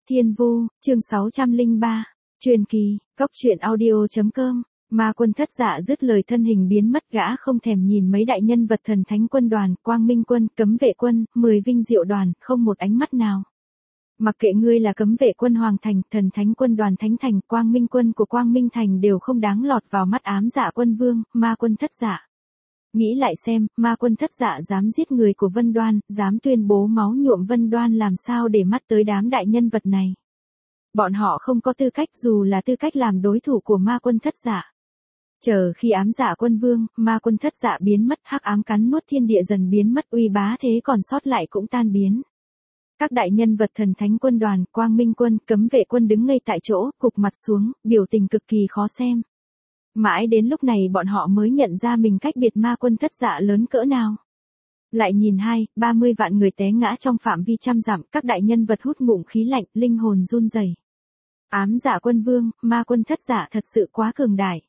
Thiên Vu, chương 603, truyền kỳ, góc truyện audio.com. Ma Quân thất dạ dứt lời thân hình biến mất, gã không thèm nhìn mấy đại nhân vật Thần Thánh Quân đoàn, Quang Minh Quân, Cấm Vệ Quân, 10 Vinh Diệu đoàn, không một ánh mắt nào. Mặc kệ ngươi là Cấm Vệ Quân Hoàng Thành, Thần Thánh Quân đoàn Thánh Thành, Quang Minh Quân của Quang Minh Thành đều không đáng lọt vào mắt ám dạ quân vương, Ma Quân thất dạ. Nghĩ lại xem, Ma Quân thất dạ dám giết người của Vân Đoan, dám tuyên bố máu nhuộm Vân Đoan, làm sao để mắt tới đám đại nhân vật này. Bọn họ không có tư cách, dù là tư cách làm đối thủ của Ma Quân thất dạ. Chờ khi ám dạ quân vương, Ma Quân thất dạ biến mất, hắc ám cắn nuốt thiên địa dần biến mất, uy bá thế còn sót lại cũng tan biến. Các đại nhân vật Thần Thánh Quân đoàn, Quang Minh Quân, Cấm Vệ Quân đứng ngây tại chỗ, cụp mặt xuống, biểu tình cực kỳ khó xem. Mãi đến lúc này bọn họ mới nhận ra mình cách biệt Ma Quân thất dạ lớn cỡ nào. Lại nhìn 30 vạn người té ngã trong phạm vi trăm dặm, các đại nhân vật hút ngụm khí lạnh, linh hồn run rẩy. Ám dạ quân vương, Ma Quân thất dạ thật sự quá cường đại.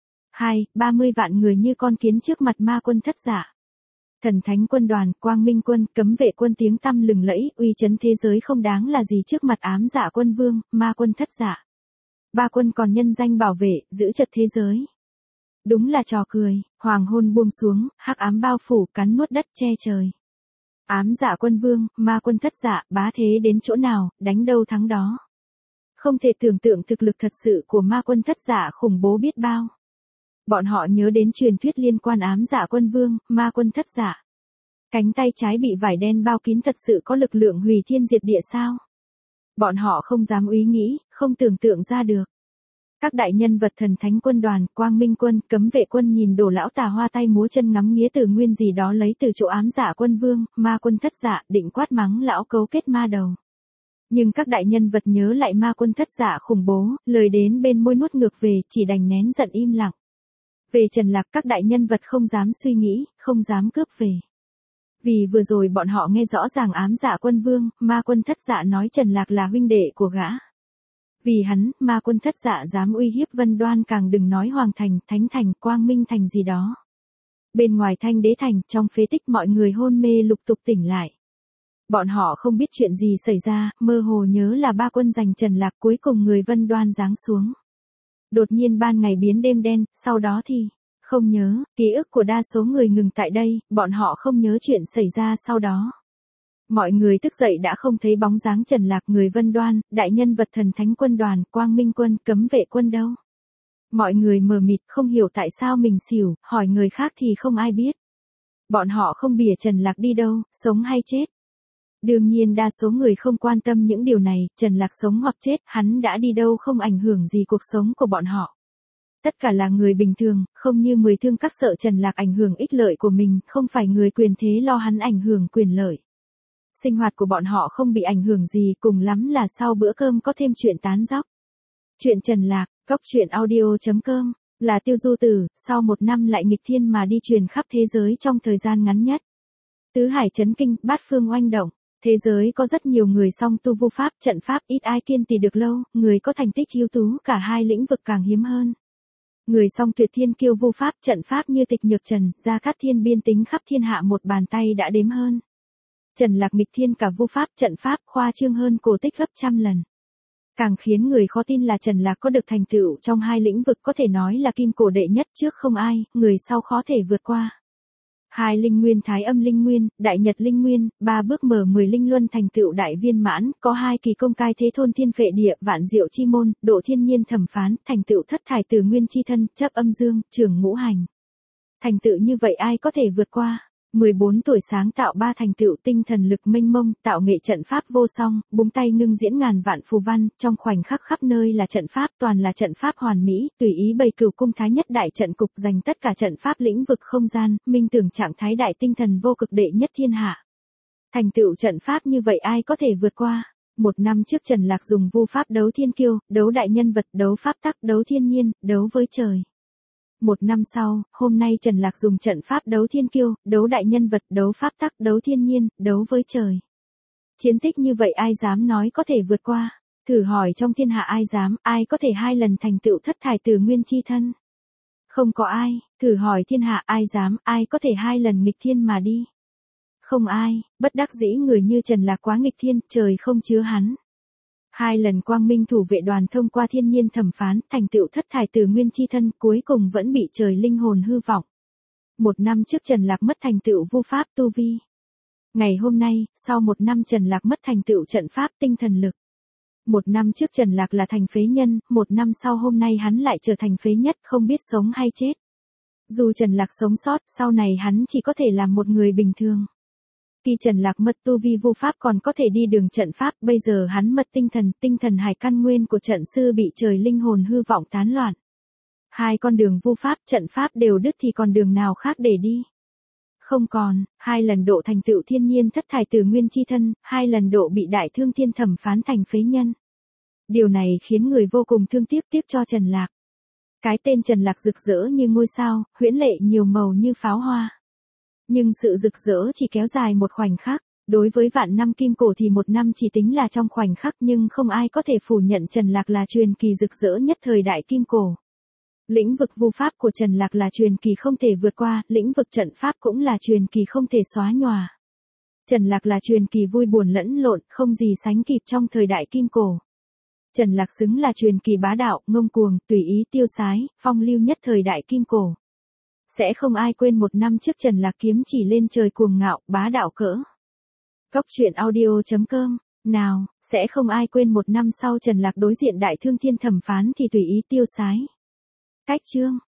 30 vạn người như con kiến trước mặt Ma Quân thất dạ. Thần Thánh Quân đoàn, Quang Minh Quân, Cấm Vệ Quân tiếng tăm lừng lẫy, uy chấn thế giới không đáng là gì trước mặt ám dạ quân vương, Ma Quân thất dạ. Ba quân còn nhân danh bảo vệ, giữ trật thế giới. Đúng là trò cười, hoàng hôn buông xuống, hắc ám bao phủ, cắn nuốt đất che trời. Ám dạ quân vương, Ma Quân thất dạ, bá thế đến chỗ nào, đánh đâu thắng đó. Không thể tưởng tượng thực lực thật sự của Ma Quân thất dạ khủng bố biết bao. Bọn họ nhớ đến truyền thuyết liên quan ám dạ quân vương, Ma Quân thất dạ. Cánh tay trái bị vải đen bao kín thật sự có lực lượng hủy thiên diệt địa sao? Bọn họ không dám úy nghĩ, không tưởng tượng ra được. Các đại nhân vật Thần Thánh Quân đoàn, Quang Minh Quân, Cấm Vệ Quân nhìn Đồ lão tà hoa tay múa chân ngắm nghía từ nguyên gì đó lấy từ chỗ ám dạ quân vương, Ma Quân thất dạ, định quát mắng lão cấu kết ma đầu. Nhưng các đại nhân vật nhớ lại Ma Quân thất dạ khủng bố, lời đến bên môi nuốt ngược về, chỉ đành nén giận im lặng. Về Trần Lạc, các đại nhân vật không dám suy nghĩ, không dám cướp về. Vì vừa rồi bọn họ nghe rõ ràng ám dạ quân vương, Ma Quân thất dạ nói Trần Lạc là huynh đệ của gã. Vì hắn, Ma Quân thất dạ dám uy hiếp Vân Đoan, càng đừng nói Hoàng Thành, Thánh Thành, Quang Minh Thành gì đó. Bên ngoài Thanh Đế Thành, trong phế tích mọi người hôn mê lục tục tỉnh lại. Bọn họ không biết chuyện gì xảy ra, mơ hồ nhớ là ba quân giành Trần Lạc, cuối cùng người Vân Đoan giáng xuống. Đột nhiên ban ngày biến đêm đen, sau đó thì, không nhớ, ký ức của đa số người ngừng tại đây, bọn họ không nhớ chuyện xảy ra sau đó. Mọi người thức dậy đã không thấy bóng dáng Trần Lạc, người Vân Đoan, đại nhân vật Thần Thánh Quân đoàn, Quang Minh Quân, Cấm Vệ Quân đâu. Mọi người mờ mịt không hiểu tại sao mình xỉu, hỏi người khác thì không ai biết. Bọn họ không bìa Trần Lạc đi đâu, sống hay chết. Đương nhiên đa số người không quan tâm những điều này, Trần Lạc sống hoặc chết, hắn đã đi đâu không ảnh hưởng gì cuộc sống của bọn họ. Tất cả là người bình thường, không như 10 thương các sợ Trần Lạc ảnh hưởng ích lợi của mình, không phải người quyền thế lo hắn ảnh hưởng quyền lợi. Sinh hoạt của bọn họ không bị ảnh hưởng gì, cùng lắm là sau bữa cơm có thêm chuyện tán dóc. Chuyện Trần Lạc, góc truyện audio.com, là Tiêu Du Tử, sau 1 năm lại nghịch thiên mà đi truyền khắp thế giới trong thời gian ngắn nhất. Tứ hải chấn kinh, bát phương oanh động. Thế giới có rất nhiều người song tu vu pháp, trận pháp, ít ai kiên trì được lâu, người có thành tích ưu tú, cả hai lĩnh vực càng hiếm hơn. Người song tuyệt thiên kiêu vu pháp, trận pháp như Tịch Nhược Trần, Gia Cát Thiên biên tính khắp thiên hạ một bàn tay đã đếm hơn. Trần Lạc nghịch thiên cả vu pháp, trận pháp, khoa trương hơn Cổ Tích gấp trăm lần. Càng khiến người khó tin là Trần Lạc có được thành tựu trong hai lĩnh vực có thể nói là kim cổ đệ nhất, trước không ai, người sau khó thể vượt qua. 2 linh nguyên thái âm linh nguyên, đại nhật linh nguyên, 3 bước mở 10 linh luân thành tựu đại viên mãn, có 2 kỳ công cai thế thôn thiên phệ địa, vạn diệu chi môn, độ thiên nhiên thẩm phán, thành tựu thất thải từ nguyên chi thân, chấp âm dương, trường ngũ hành. Thành tựu như vậy ai có thể vượt qua? 14 tuổi sáng tạo 3 thành tựu tinh thần lực mênh mông, tạo nghệ trận pháp vô song, búng tay ngưng diễn ngàn vạn phù văn, trong khoảnh khắc khắp nơi là trận pháp, toàn là trận pháp hoàn mỹ, tùy ý bày cửu cung thái nhất đại trận cục, dành tất cả trận pháp lĩnh vực không gian, minh tưởng trạng thái đại tinh thần vô cực đệ nhất thiên hạ. Thành tựu trận pháp như vậy ai có thể vượt qua? 1 năm trước Trần Lạc dùng vu pháp đấu thiên kiêu, đấu đại nhân vật, đấu pháp tắc, đấu thiên nhiên, đấu với trời. 1 năm sau, hôm nay Trần Lạc dùng trận pháp đấu thiên kiêu, đấu đại nhân vật, đấu pháp tắc, đấu thiên nhiên, đấu với trời. Chiến tích như vậy ai dám nói có thể vượt qua? Thử hỏi trong thiên hạ ai dám, ai có thể 2 lần thành tựu thất thải từ nguyên chi thân? Không có ai. Thử hỏi thiên hạ ai dám, ai có thể 2 lần nghịch thiên mà đi? Không ai. Bất đắc dĩ người như Trần Lạc quá nghịch thiên, trời không chứa hắn. 2 lần Quang Minh thủ vệ đoàn thông qua thiên nhiên thẩm phán, thành tựu thất thải tử nguyên chi thân, cuối cùng vẫn bị trời linh hồn hư vọng. 1 năm trước Trần Lạc mất thành tựu vu pháp tu vi. Ngày hôm nay, sau 1 năm Trần Lạc mất thành tựu trận pháp tinh thần lực. 1 năm trước Trần Lạc là thành phế nhân, 1 năm sau hôm nay hắn lại trở thành phế nhất, không biết sống hay chết. Dù Trần Lạc sống sót, sau này hắn chỉ có thể làm một người bình thường. Khi Trần Lạc mất tu vi vu pháp còn có thể đi đường trận pháp, bây giờ hắn mất tinh thần hải căn nguyên của trận sư bị trời linh hồn hư vọng tán loạn. 2 con đường vu pháp trận pháp đều đứt thì còn đường nào khác để đi. Không còn, 2 lần độ thành tựu thiên nhiên thất thải tử nguyên chi thân, 2 lần độ bị đại thương thiên thẩm phán thành phế nhân. Điều này khiến người vô cùng thương tiếc cho Trần Lạc. Cái tên Trần Lạc rực rỡ như ngôi sao, huyễn lệ nhiều màu như pháo hoa. Nhưng sự rực rỡ chỉ kéo dài một khoảnh khắc, đối với vạn năm kim cổ thì 1 năm chỉ tính là trong khoảnh khắc, nhưng không ai có thể phủ nhận Trần Lạc là truyền kỳ rực rỡ nhất thời đại kim cổ. Lĩnh vực vu pháp của Trần Lạc là truyền kỳ không thể vượt qua, lĩnh vực trận pháp cũng là truyền kỳ không thể xóa nhòa. Trần Lạc là truyền kỳ vui buồn lẫn lộn, không gì sánh kịp trong thời đại kim cổ. Trần Lạc xứng là truyền kỳ bá đạo, ngông cuồng, tùy ý tiêu sái, phong lưu nhất thời đại kim cổ. Sẽ không ai quên 1 năm trước Trần Lạc kiếm chỉ lên trời cuồng ngạo, bá đạo cỡ. Cốc.audio.com. Nào, sẽ không ai quên 1 năm sau Trần Lạc đối diện đại thương thiên thẩm phán thì tùy ý tiêu sái. Cách chương